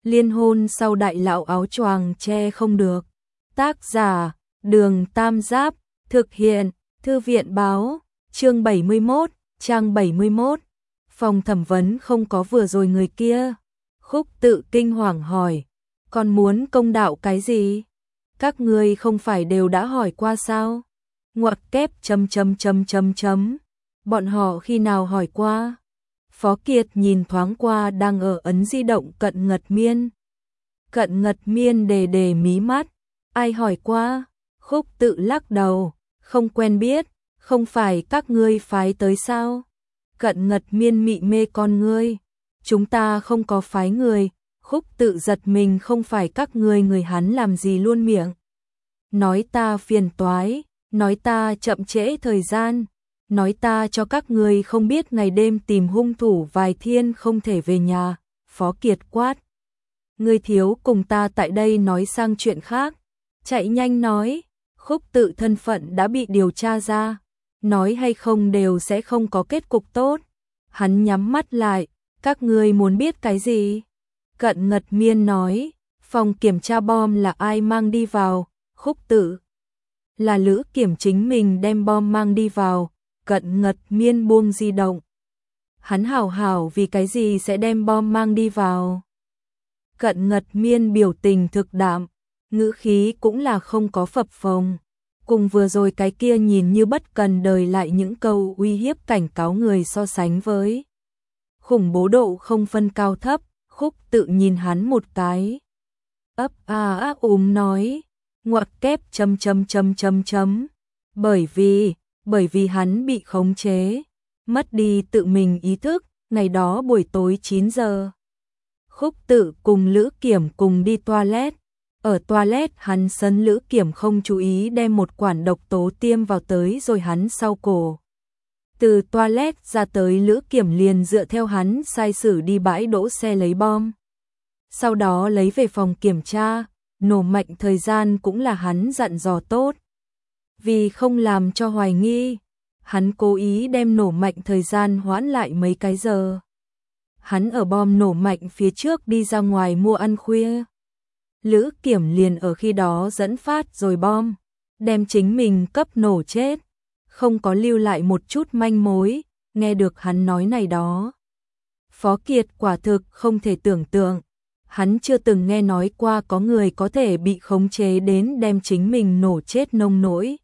Liên hôn sau đại lão áo choàng che không được. Tác giả, Đường Tam Giáp, thực hiện, Thư viện báo, chương 71, trang 71. Phòng thẩm vấn không có vừa rồi người kia. Khúc Tự kinh hoàng hỏi, còn muốn công đạo cái gì? Các ngươi không phải đều đã hỏi qua sao? Ngoặc kép ... Bọn họ khi nào hỏi qua? Phó Kiệt nhìn thoáng qua đang ở ấn di động Cận Ngật Miên. Cận Ngật Miên đề mí mắt. Ai hỏi qua? Khúc Tự lắc đầu. Không quen biết. Không phải các ngươi phái tới sao? Cận Ngật Miên mị mê con ngươi. Chúng ta không có phái người. Khúc Tự giật mình, không phải các ngươi, người hắn làm gì luôn miệng. Nói ta phiền toái. Nói ta chậm trễ thời gian. Nói ta cho các ngươi không biết ngày đêm tìm hung thủ vài thiên không thể về nhà. Phó Kiệt quát. Ngươi thiếu cùng ta tại đây nói sang chuyện khác. Chạy nhanh nói. Khúc Tự thân phận đã bị điều tra ra. Nói hay không đều sẽ không có kết cục tốt. Hắn nhắm mắt lại. Các ngươi muốn biết cái gì? Cận Ngật Miên nói. Phòng kiểm tra bom là ai mang đi vào? Khúc Tự. Là Lữ Kiểm chính mình đem bom mang đi vào. Cận Ngật Miên buông di động. Hắn hảo vì cái gì sẽ đem bom mang đi vào? Cận Ngật Miên biểu tình thực đạm, ngữ khí cũng là không có phập phồng. Cùng vừa rồi cái kia nhìn như bất cần đời lại những câu uy hiếp cảnh cáo người so sánh với. Khủng bố độ không phân cao thấp. Khúc Tự nhìn hắn một cái. Ấp nói. Ngoặc kép ... Bởi vì hắn bị khống chế, mất đi tự mình ý thức. Ngày đó buổi tối 9 giờ, Khúc Tự cùng Lữ Kiểm cùng đi toilet. Ở toilet hắn sấn Lữ Kiểm không chú ý đem một quản độc tố tiêm vào tới rồi hắn sau cổ. Từ toilet ra tới, Lữ Kiểm liền dựa theo hắn sai sử đi bãi đỗ xe lấy bom. Sau đó lấy về phòng kiểm tra, nổ mạnh thời gian cũng là hắn dặn dò tốt. Vì không làm cho hoài nghi, hắn cố ý đem nổ mạnh thời gian hoãn lại mấy cái giờ. Hắn ở bom nổ mạnh phía trước đi ra ngoài mua ăn khuya. Lữ Kiểm liền ở khi đó dẫn phát rồi bom, đem chính mình cấp nổ chết, không có lưu lại một chút manh mối. Nghe được hắn nói này đó, Phó Kiệt quả thực không thể tưởng tượng. Hắn chưa từng nghe nói qua có người có thể bị khống chế đến đem chính mình nổ chết nông nỗi.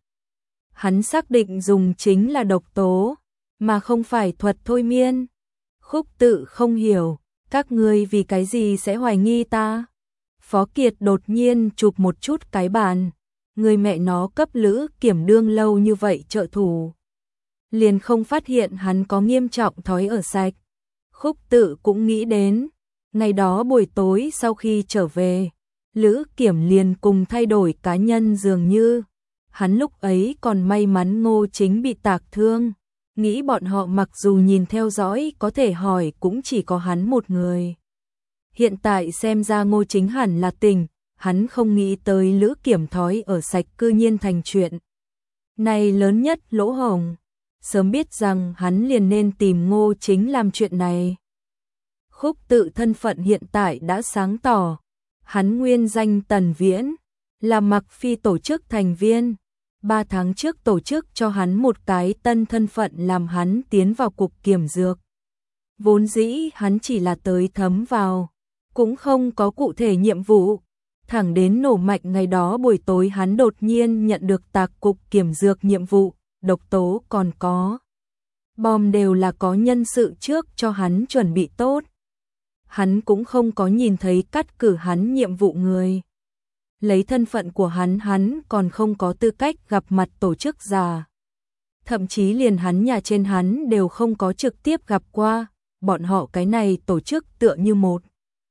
Hắn xác định dùng chính là độc tố, mà không phải thuật thôi miên. Khúc Tự không hiểu, các ngươi vì cái gì sẽ hoài nghi ta? Phó Kiệt đột nhiên chụp một chút cái bàn. Người mẹ nó cấp Lữ Kiểm đương lâu như vậy trợ thủ, liền không phát hiện hắn có nghiêm trọng thói ở sạch. Khúc Tự cũng nghĩ đến, ngày đó buổi tối sau khi trở về, Lữ Kiểm liền cùng thay đổi cá nhân dường như. Hắn lúc ấy còn may mắn Ngô Chính bị tạc thương, nghĩ bọn họ mặc dù nhìn theo dõi có thể hỏi cũng chỉ có hắn một người. Hiện tại xem ra Ngô Chính hẳn là tỉnh, hắn không nghĩ tới Lữ Kiểm thói ở sạch cư nhiên thành chuyện này lớn nhất lỗ hổng. Sớm biết rằng hắn liền nên tìm Ngô Chính làm chuyện này. Khúc Tự thân phận hiện tại đã sáng tỏ, hắn nguyên danh Tần Viễn, là Mặc Phi tổ chức thành viên. 3 tháng trước tổ chức cho hắn một cái tân thân phận làm hắn tiến vào cục kiểm dược. Vốn dĩ hắn chỉ là tới thấm vào, cũng không có cụ thể nhiệm vụ. Thẳng đến nổ mạnh ngày đó buổi tối hắn đột nhiên nhận được tạc cục kiểm dược nhiệm vụ, độc tố còn có bom đều là có nhân sự trước cho hắn chuẩn bị tốt. Hắn cũng không có nhìn thấy cắt cử hắn nhiệm vụ người. Lấy thân phận của hắn còn không có tư cách gặp mặt tổ chức già. Thậm chí liền hắn nhà trên hắn đều không có trực tiếp gặp qua. Bọn họ cái này tổ chức tựa như một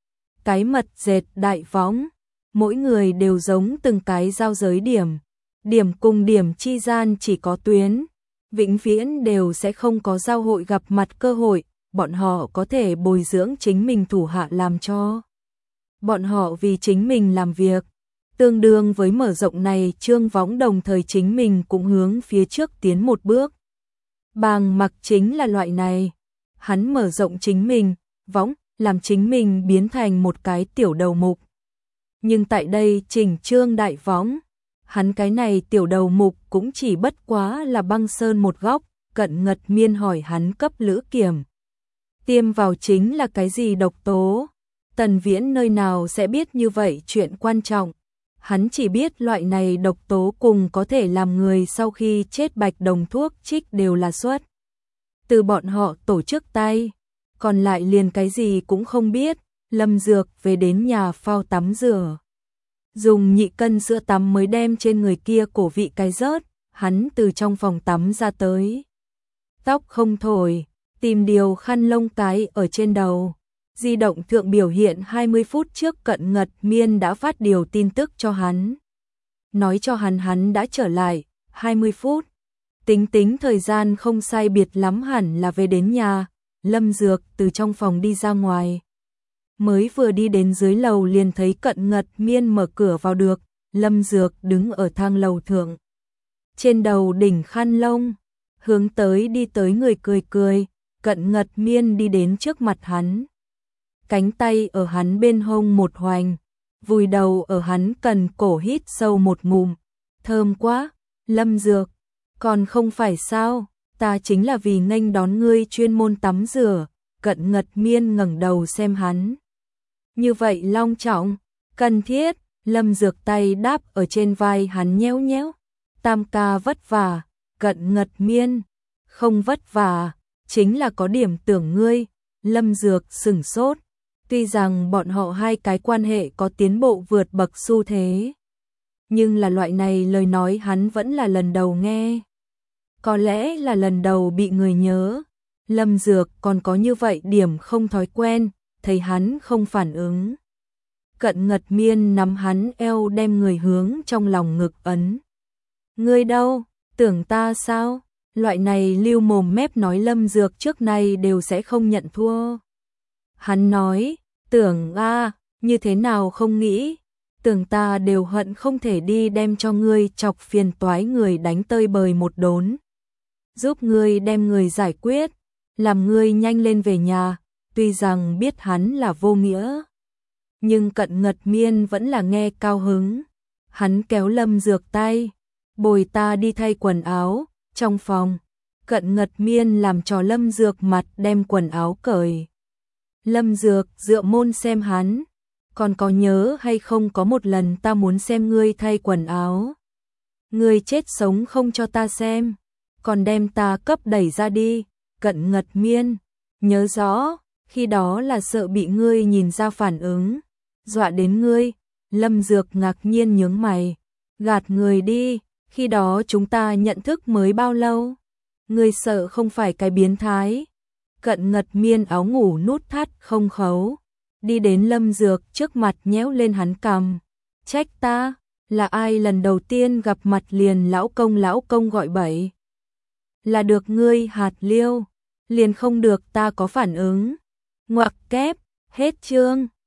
cái mật dệt đại võng, mỗi người đều giống từng cái giao giới điểm. Điểm cùng điểm chi gian chỉ có tuyến, vĩnh viễn đều sẽ không có giao hội gặp mặt cơ hội. Bọn họ có thể bồi dưỡng chính mình thủ hạ làm cho bọn họ vì chính mình làm việc. Tương đương với mở rộng này trương võng, đồng thời chính mình cũng hướng phía trước tiến một bước. Bàng Mặc chính là loại này. Hắn mở rộng chính mình, võng, làm chính mình biến thành một cái tiểu đầu mục. Nhưng tại đây chỉnh trương đại võng, hắn cái này tiểu đầu mục cũng chỉ bất quá là băng sơn một góc. Cận Ngật Miên hỏi hắn cấp Lữ Kiểm tiêm vào chính là cái gì độc tố. Tần Viễn nơi nào sẽ biết như vậy chuyện quan trọng. Hắn chỉ biết loại này độc tố cùng có thể làm người sau khi chết bạch đồng thuốc trích đều là xuất từ bọn họ tổ chức tay. Còn lại liền cái gì cũng không biết. Lâm Dược về đến nhà phao tắm rửa, dùng nhị cân sữa tắm mới đem trên người kia cổ vị cái rớt. Hắn từ trong phòng tắm ra tới, tóc không thổi, tìm điều khăn lông cái ở trên đầu. Di động thượng biểu hiện 20 phút trước Cận Ngật Miên đã phát điều tin tức cho hắn, nói cho hắn đã trở lại. 20 phút, tính thời gian không sai biệt lắm hẳn là về đến nhà. Lâm Dược từ trong phòng đi ra ngoài, mới vừa đi đến dưới lầu liền thấy Cận Ngật Miên mở cửa vào được. Lâm Dược đứng ở thang lầu thượng, trên đầu đỉnh khăn lông, hướng tới đi tới người cười cười. Cận Ngật Miên đi đến trước mặt hắn, cánh tay ở hắn bên hông một hoành, vùi đầu ở hắn cần cổ hít sâu một ngụm. Thơm quá, Lâm Dược, còn không phải sao, ta chính là vì nghênh đón ngươi chuyên môn tắm rửa. Cận Ngật Miên ngẩng đầu xem hắn, như vậy long trọng, cần thiết. Lâm Dược tay đáp ở trên vai hắn nhéo nhéo. Tam ca vất vả. Cận Ngật Miên, không vất vả, chính là có điểm tưởng ngươi. Lâm Dược sửng sốt, tuy rằng bọn họ hai cái quan hệ có tiến bộ vượt bậc xu thế, nhưng là loại này lời nói hắn vẫn là lần đầu nghe. Có lẽ là lần đầu bị người nhớ. Lâm Dược còn có như vậy điểm không thói quen, thấy hắn không phản ứng. Cận Ngật Miên nắm hắn eo đem người hướng trong lòng ngực ấn. Ngươi đâu, tưởng ta sao? Loại này lưu mồm mép nói Lâm Dược trước nay đều sẽ không nhận thua. Hắn nói, tưởng a, như thế nào không nghĩ, tưởng ta đều hận không thể đi đem cho ngươi chọc phiền toái người đánh tơi bời một đốn, giúp ngươi đem người giải quyết, làm ngươi nhanh lên về nhà. Tuy rằng biết hắn là vô nghĩa, nhưng Cận Ngật Miên vẫn là nghe cao hứng. Hắn kéo Lâm Dược tay, bồi ta đi thay quần áo. Trong phòng, Cận Ngật Miên làm cho Lâm Dược mặt đem quần áo cởi. Lâm Dược dựa môn xem hắn, còn có nhớ hay không có một lần ta muốn xem ngươi thay quần áo, ngươi chết sống không cho ta xem, còn đem ta cấp đẩy ra đi. Cận Ngật Miên, nhớ rõ, khi đó là sợ bị ngươi nhìn ra phản ứng, dọa đến ngươi. Lâm Dược ngạc nhiên nhướng mày, gạt người đi, khi đó chúng ta nhận thức mới bao lâu, ngươi sợ không phải cái biến thái. Cận Ngật Miên áo ngủ nút thắt không khấu, đi đến Lâm Dược trước mặt nhéo lên hắn cằm. Trách ta, là ai lần đầu tiên gặp mặt liền lão công gọi bậy, là được ngươi hạt liêu, liền không được ta có phản ứng. Ngoặc kép, hết chương.